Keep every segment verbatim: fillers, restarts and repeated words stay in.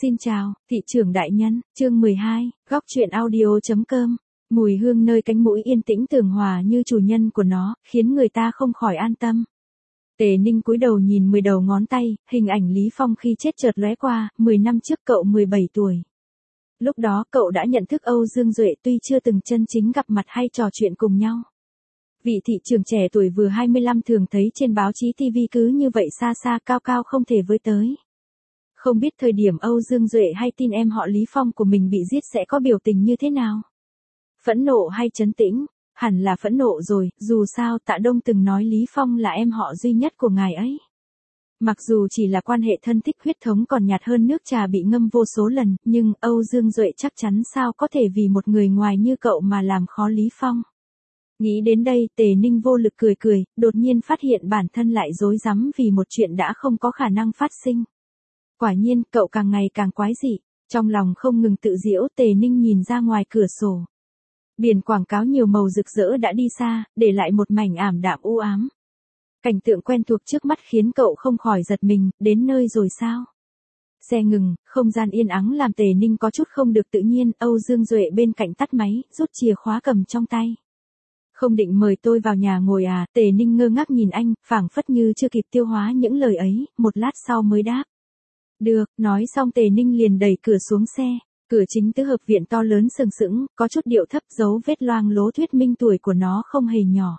Xin chào, thị trưởng đại nhân, chương mười hai, góc truyện audio.com. Mùi hương nơi cánh mũi yên tĩnh tường hòa như chủ nhân của nó, khiến người ta không khỏi an tâm. Tề Ninh cúi đầu nhìn mười đầu ngón tay, hình ảnh Lý Phong khi chết chợt lóe qua, mười năm trước cậu mười bảy tuổi. Lúc đó cậu đã nhận thức Âu Dương Duệ tuy chưa từng chân chính gặp mặt hay trò chuyện cùng nhau. Vị thị trưởng trẻ tuổi vừa hai mươi lăm thường thấy trên báo chí ti vi cứ như vậy xa xa cao cao không thể với tới. Không biết thời điểm Âu Dương Duệ hay tin em họ Lý Phong của mình bị giết sẽ có biểu tình như thế nào? Phẫn nộ hay trấn tĩnh? Hẳn là phẫn nộ rồi, dù sao Tạ Đông từng nói Lý Phong là em họ duy nhất của ngài ấy. Mặc dù chỉ là quan hệ thân thích huyết thống còn nhạt hơn nước trà bị ngâm vô số lần, nhưng Âu Dương Duệ chắc chắn sao có thể vì một người ngoài như cậu mà làm khó Lý Phong. Nghĩ đến đây Tề Ninh vô lực cười cười, đột nhiên phát hiện bản thân lại rối rắm vì một chuyện đã không có khả năng phát sinh. Quả nhiên, cậu càng ngày càng quái dị, trong lòng không ngừng tự giễu. Tề Ninh nhìn ra ngoài cửa sổ. Biển quảng cáo nhiều màu rực rỡ đã đi xa, để lại một mảnh ảm đạm u ám. Cảnh tượng quen thuộc trước mắt khiến cậu không khỏi giật mình, đến nơi rồi sao? Xe ngừng, không gian yên ắng làm Tề Ninh có chút không được tự nhiên. Âu Dương Duệ bên cạnh tắt máy, rút chìa khóa cầm trong tay. Không định mời tôi vào nhà ngồi à? Tề Ninh ngơ ngác nhìn anh, phảng phất như chưa kịp tiêu hóa những lời ấy, một lát sau mới đáp. Được, nói xong Tề Ninh liền đẩy cửa xuống xe. Cửa chính tứ hợp viện to lớn sừng sững, có chút điệu thấp, dấu vết loang lố thuyết minh tuổi của nó không hề nhỏ.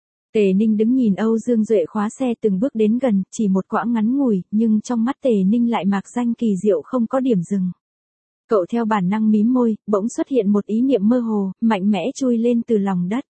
Tề Ninh đứng nhìn Âu Dương Duệ khóa xe từng bước đến gần, chỉ một quãng ngắn ngủi, nhưng trong mắt Tề Ninh lại mạc danh kỳ diệu không có điểm dừng. Cậu theo bản năng mím môi, bỗng xuất hiện một ý niệm mơ hồ, mạnh mẽ chui lên từ lòng đất.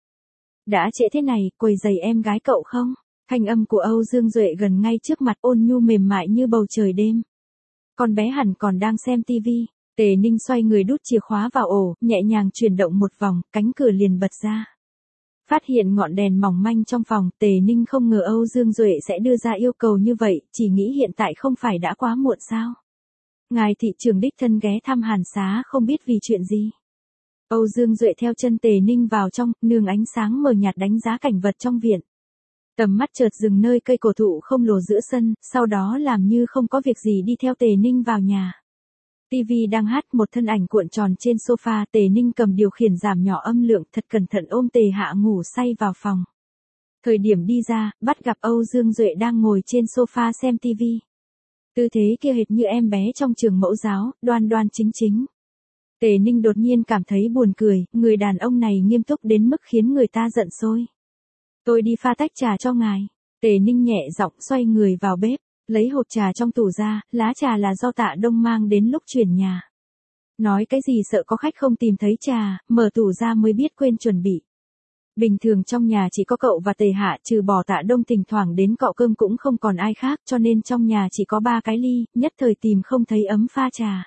Đã trễ thế này, quấy rầy em gái cậu không? Thanh âm của Âu Dương Duệ gần ngay trước mặt, ôn nhu mềm mại như bầu trời đêm. Con bé hẳn còn đang xem tivi. Tề Ninh xoay người đút chìa khóa vào ổ, nhẹ nhàng chuyển động một vòng, cánh cửa liền bật ra. Phát hiện ngọn đèn mỏng manh trong phòng, Tề Ninh không ngờ Âu Dương Duệ sẽ đưa ra yêu cầu như vậy, chỉ nghĩ hiện tại không phải đã quá muộn sao? Ngài thị trưởng đích thân ghé thăm Hàn Xá không biết vì chuyện gì. Âu Dương Duệ theo chân Tề Ninh vào trong, nương ánh sáng mờ nhạt đánh giá cảnh vật trong viện. Tầm mắt chợt dừng nơi cây cổ thụ không lồ giữa sân, sau đó làm như không có việc gì đi theo Tề Ninh vào nhà. ti vi đang hát, một thân ảnh cuộn tròn trên sofa, Tề Ninh cầm điều khiển giảm nhỏ âm lượng, thật cẩn thận ôm Tề Hạ ngủ say vào phòng. Thời điểm đi ra, bắt gặp Âu Dương Duệ đang ngồi trên sofa xem ti vi. Tư thế kia hệt như em bé trong trường mẫu giáo, đoan đoan chính chính. Tề Ninh đột nhiên cảm thấy buồn cười, người đàn ông này nghiêm túc đến mức khiến người ta giận sôi. Tôi đi pha tách trà cho ngài. Tề Ninh nhẹ giọng xoay người vào bếp, lấy hộp trà trong tủ ra, lá trà là do Tạ Đông mang đến lúc chuyển nhà. Nói cái gì sợ có khách không tìm thấy trà, mở tủ ra mới biết quên chuẩn bị. Bình thường trong nhà chỉ có cậu và Tề Hạ, trừ bỏ Tạ Đông thỉnh thoảng đến cọ cơm cũng không còn ai khác, cho nên trong nhà chỉ có ba cái ly, nhất thời tìm không thấy ấm pha trà.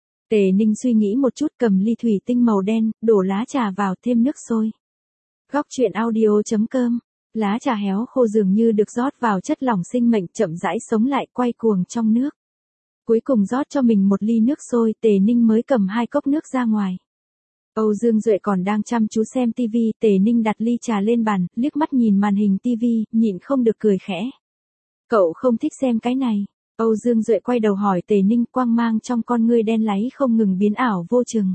Tề Ninh suy nghĩ một chút, cầm ly thủy tinh màu đen, đổ lá trà vào, thêm nước sôi. Góc truyện audio.com. Lá trà héo khô dường như được rót vào chất lỏng sinh mệnh, chậm rãi sống lại, quay cuồng trong nước. Cuối cùng rót cho mình một ly nước sôi, Tề Ninh mới cầm hai cốc nước ra ngoài. Âu Dương Duệ còn đang chăm chú xem tivi, Tề Ninh đặt ly trà lên bàn, liếc mắt nhìn màn hình tivi, nhịn không được cười khẽ. Cậu không thích xem cái này. Âu Dương Duệ quay đầu hỏi Tề Ninh, quang mang trong con ngươi đen láy không ngừng biến ảo vô chừng.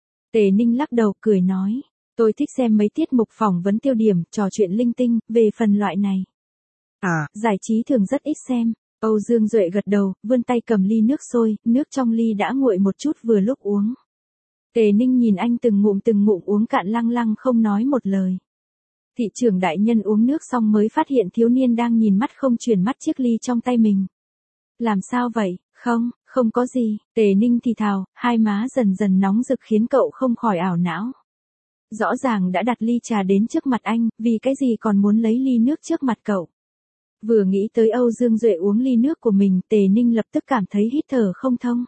Tề Ninh lắc đầu cười nói. Tôi thích xem mấy tiết mục phỏng vấn tiêu điểm, trò chuyện linh tinh, về phần loại này. À, giải trí thường rất ít xem. Âu Dương Duệ gật đầu, vươn tay cầm ly nước sôi, nước trong ly đã nguội một chút vừa lúc uống. Tề Ninh nhìn anh từng ngụm từng ngụm uống cạn lăng lăng không nói một lời. Thị trưởng đại nhân uống nước xong mới phát hiện thiếu niên đang nhìn mắt không chuyển mắt chiếc ly trong tay mình. Làm sao vậy? Không, không có gì. Tề Ninh thì thào, hai má dần dần nóng rực khiến cậu không khỏi ảo não. Rõ ràng đã đặt ly trà đến trước mặt anh, vì cái gì còn muốn lấy ly nước trước mặt cậu. Vừa nghĩ tới Âu Dương Duệ uống ly nước của mình, Tề Ninh lập tức cảm thấy hít thở không thông.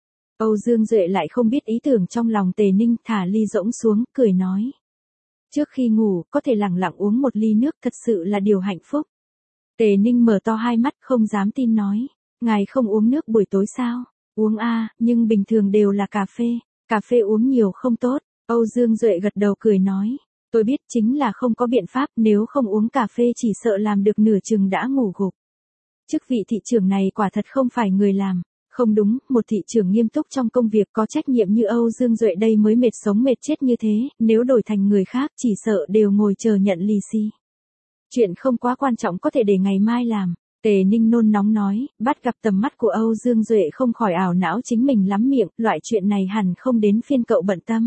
Âu Dương Duệ lại không biết ý tưởng trong lòng Tề Ninh, thả ly rỗng xuống, cười nói. Trước khi ngủ, có thể lặng lặng uống một ly nước thật sự là điều hạnh phúc. Tề Ninh mở to hai mắt không dám tin nói. Ngài không uống nước buổi tối sao? Uống a, nhưng bình thường đều là cà phê. Cà phê uống nhiều không tốt. Âu Dương Duệ gật đầu cười nói, tôi biết chính là không có biện pháp, nếu không uống cà phê chỉ sợ làm được nửa chừng đã ngủ gục. Chức vị thị trưởng này quả thật không phải người làm, Không đúng, một thị trưởng nghiêm túc trong công việc có trách nhiệm như Âu Dương Duệ đây mới mệt sống mệt chết như thế, nếu đổi thành người khác chỉ sợ đều ngồi chờ nhận lì xì. Chuyện không quá quan trọng có thể để ngày mai làm. Tề Ninh nôn nóng nói, bắt gặp tầm mắt của Âu Dương Duệ không khỏi ảo não chính mình lắm miệng, loại chuyện này hẳn không đến phiên cậu bận tâm.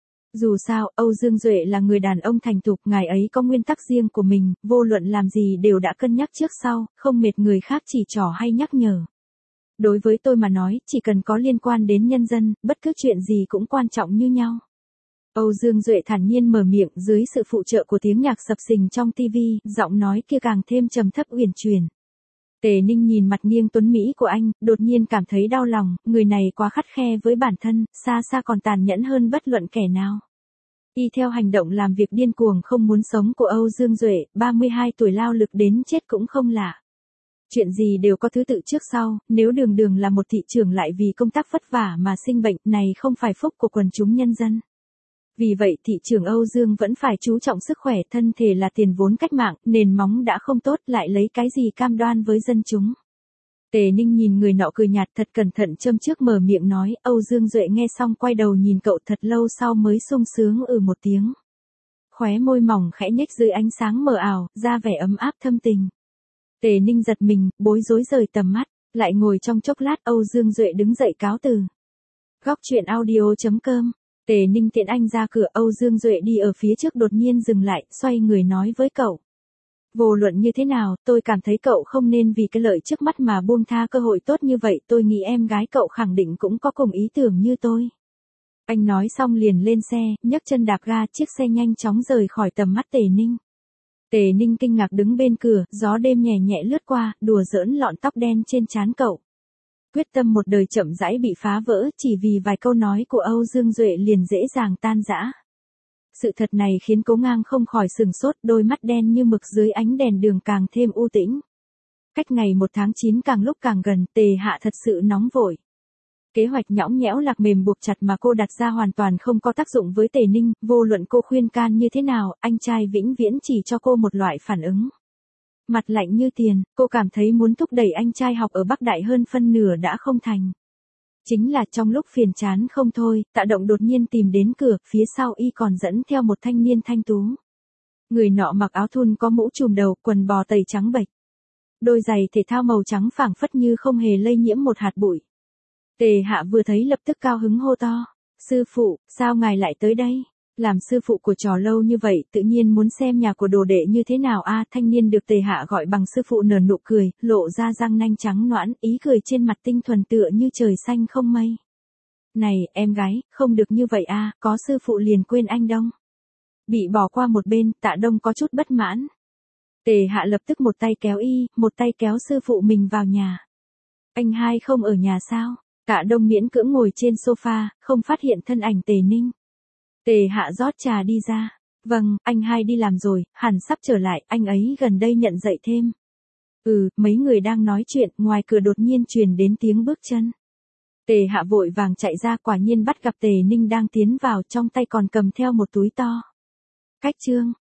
Dù sao, Âu Dương Duệ là người đàn ông thành thục, ngài ấy có nguyên tắc riêng của mình, vô luận làm gì đều đã cân nhắc trước sau, không mệt người khác chỉ trỏ hay nhắc nhở. Đối với tôi mà nói, chỉ cần có liên quan đến nhân dân, bất cứ chuyện gì cũng quan trọng như nhau. Âu Dương Duệ thản nhiên mở miệng dưới sự phụ trợ của tiếng nhạc sập sình trong tivi, giọng nói kia càng thêm trầm thấp uyển chuyển. Tề Ninh nhìn mặt nghiêng tuấn Mỹ của anh, đột nhiên cảm thấy đau lòng, người này quá khắt khe với bản thân, xa xa còn tàn nhẫn hơn bất luận kẻ nào. Y theo hành động làm việc điên cuồng không muốn sống của Âu Dương Duệ, ba mươi hai tuổi lao lực đến chết cũng không lạ. Chuyện gì đều có thứ tự trước sau, nếu đường đường là một thị trưởng lại vì công tác vất vả mà sinh bệnh, này không phải phúc của quần chúng nhân dân. Vì vậy thị trưởng Âu Dương vẫn phải chú trọng sức khỏe, thân thể là tiền vốn cách mạng, nền móng đã không tốt lại lấy cái gì cam đoan với dân chúng. Tề Ninh nhìn người nọ cười nhạt thật cẩn thận châm trước mở miệng nói, Âu Dương Duệ nghe xong quay đầu nhìn cậu thật lâu sau mới sung sướng ừ một tiếng. Khóe môi mỏng khẽ nhếch dưới ánh sáng mờ ảo, ra vẻ ấm áp thâm tình. Tề Ninh giật mình, bối rối rời tầm mắt, lại ngồi trong chốc lát Âu Dương Duệ đứng dậy cáo từ. Góc truyện audio chấm com. Tề Ninh tiện anh ra cửa, Âu Dương Duệ đi ở phía trước đột nhiên dừng lại, xoay người nói với cậu. Vô luận như thế nào, tôi cảm thấy cậu không nên vì cái lợi trước mắt mà buông tha cơ hội tốt như vậy, tôi nghĩ em gái cậu khẳng định cũng có cùng ý tưởng như tôi. Anh nói xong liền lên xe, nhấc chân đạp ga, chiếc xe nhanh chóng rời khỏi tầm mắt Tề Ninh. Tề Ninh kinh ngạc đứng bên cửa, gió đêm nhẹ nhẹ lướt qua, đùa giỡn lọn tóc đen trên trán cậu. Quyết tâm một đời chậm rãi bị phá vỡ, chỉ vì vài câu nói của Âu Dương Duệ liền dễ dàng tan rã. Sự thật này khiến Cố Ngang không khỏi sừng sốt, đôi mắt đen như mực dưới ánh đèn đường càng thêm u tĩnh. Cách ngày một tháng chín càng lúc càng gần, Tề Hạ thật sự nóng vội. Kế hoạch nhõng nhẽo lạc mềm buộc chặt mà cô đặt ra hoàn toàn không có tác dụng với Tề Ninh, vô luận cô khuyên can như thế nào, anh trai vĩnh viễn chỉ cho cô một loại phản ứng. Mặt lạnh như tiền, cô cảm thấy muốn thúc đẩy anh trai học ở Bắc Đại hơn phân nửa đã không thành. Chính là trong lúc phiền chán không thôi, Tạ Động đột nhiên tìm đến cửa, phía sau y còn dẫn theo một thanh niên thanh tú. Người nọ mặc áo thun có mũ trùm đầu, quần bò tây trắng bệch. Đôi giày thể thao màu trắng phảng phất như không hề lây nhiễm một hạt bụi. Tề Hạ vừa thấy lập tức cao hứng hô to. Sư phụ, sao ngài lại tới đây? Làm sư phụ của trò lâu như vậy, tự nhiên muốn xem nhà của đồ đệ như thế nào a à, thanh niên được Tề Hạ gọi bằng sư phụ nở nụ cười, lộ ra răng nanh trắng nõn, ý cười trên mặt tinh thuần tựa như trời xanh không mây. Này, em gái, không được như vậy a à, có sư phụ liền quên anh Đông. Bị bỏ qua một bên, Tạ Đông có chút bất mãn. Tề Hạ lập tức một tay kéo y, một tay kéo sư phụ mình vào nhà. Anh hai không ở nhà sao? Tạ Đông miễn cưỡng ngồi trên sofa, không phát hiện thân ảnh Tề Ninh. Tề Hạ rót trà đi ra. Vâng, anh hai đi làm rồi, hẳn sắp trở lại, anh ấy gần đây nhận dạy thêm. Ừ, mấy người đang nói chuyện, ngoài cửa đột nhiên truyền đến tiếng bước chân. Tề Hạ vội vàng chạy ra, quả nhiên bắt gặp Tề Ninh đang tiến vào, trong tay còn cầm theo một túi to. Cách chương.